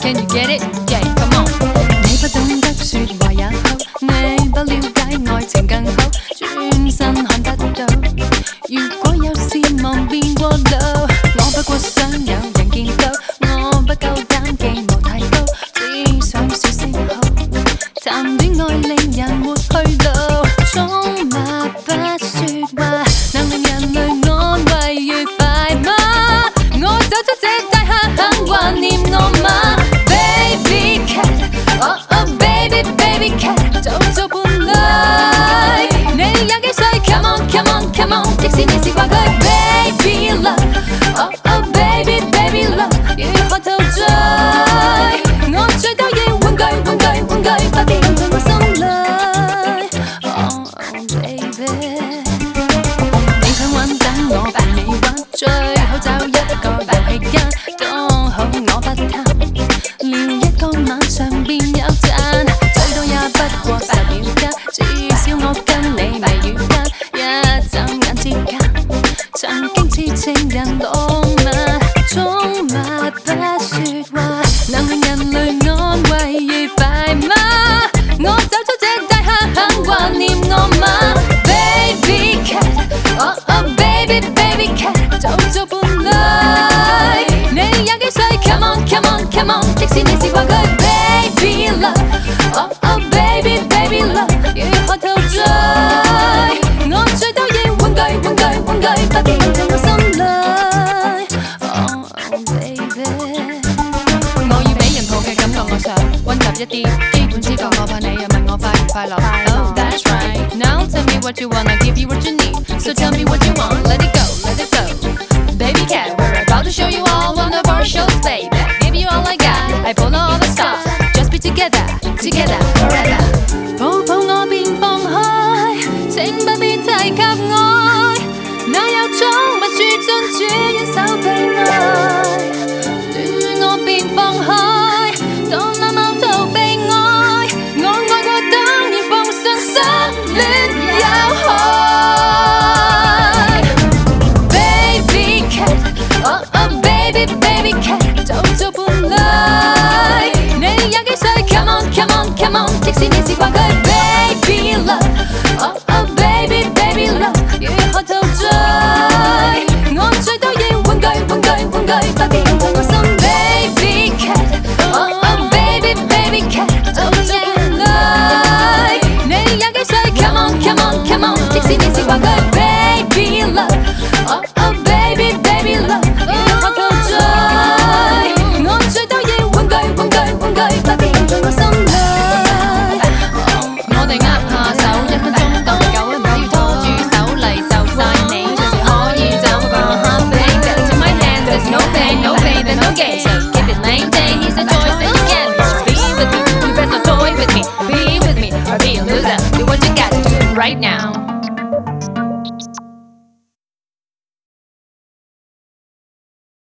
Can you get it? Yeah, come on。你不懂得說話也好，你不了解愛情更好，轉身看得到。如果有事望變過度，我不過想有人見到，我不夠膽寄望太高，只想說聲好。談戀愛令人活去到，寵物不說話，能令人類安慰愉快嗎？我走出這大廈，肯懷念我嗎？Baby cat， oh oh baby baby cat， 做伴侶，你有幾歲 ？Come on come on come on， 即使你是掛佢 ，Baby love，oh oh baby baby love， 如何陶醉？我最多要玩具玩具玩具，快啲進我心裏。Oh baby， 你想玩等我陪你玩，最好找一個遊戲間，剛好我不貪。聊一個晚上便有賺，最多也不過10秒間，至少我跟你眉宇間，一眨眼之間，曾經似情人浪漫。寵物不說話，能令人類安慰愉快嗎？我走出這大廈，肯懷念我嗎？Baby cat，oh oh baby baby cat， 做伴侶，你有幾歲 ？Come on come on come on， 即使你是掛佢 ，Baby love，oh oh baby baby love， 如何陶醉？我最多要玩具玩具玩具，快啲進我心裏。Oh baby， 我要俾人抱嘅感覺，我想溫習一啲基本知覺，我怕你又問我快唔快樂。Oh that's right， now tell me what you want，I give you what you need，so tell me what you want，let it go let it go。Baby cat， we're about to show you all one of our shows, baby. Give you all I got, I pull all the stops. Just be together, together forever. 抱抱我便放開，請不必提及愛。哪有寵物住進主人手臂內？斷我便放開，當貓貓逃避愛，我愛過當然奉上相戀有害。Baby cat，oh oh baby baby cat， 做伴侶，你有幾歲 ？Come on come on come on， 即使你是掛佢 ，Baby love，oh oh baby baby love， 如何陶醉？我最多要玩具玩具玩具，快啲進我心 ，Baby cat，oh oh baby baby cat， 做伴侶，你有幾歲 ？Come on come on come on， 即使你是掛佢。